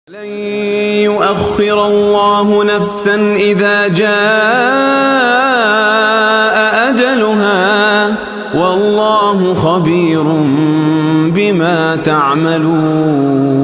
لن يؤخر الله نفسا إذا جاء أجلها والله خبير بما تعملون.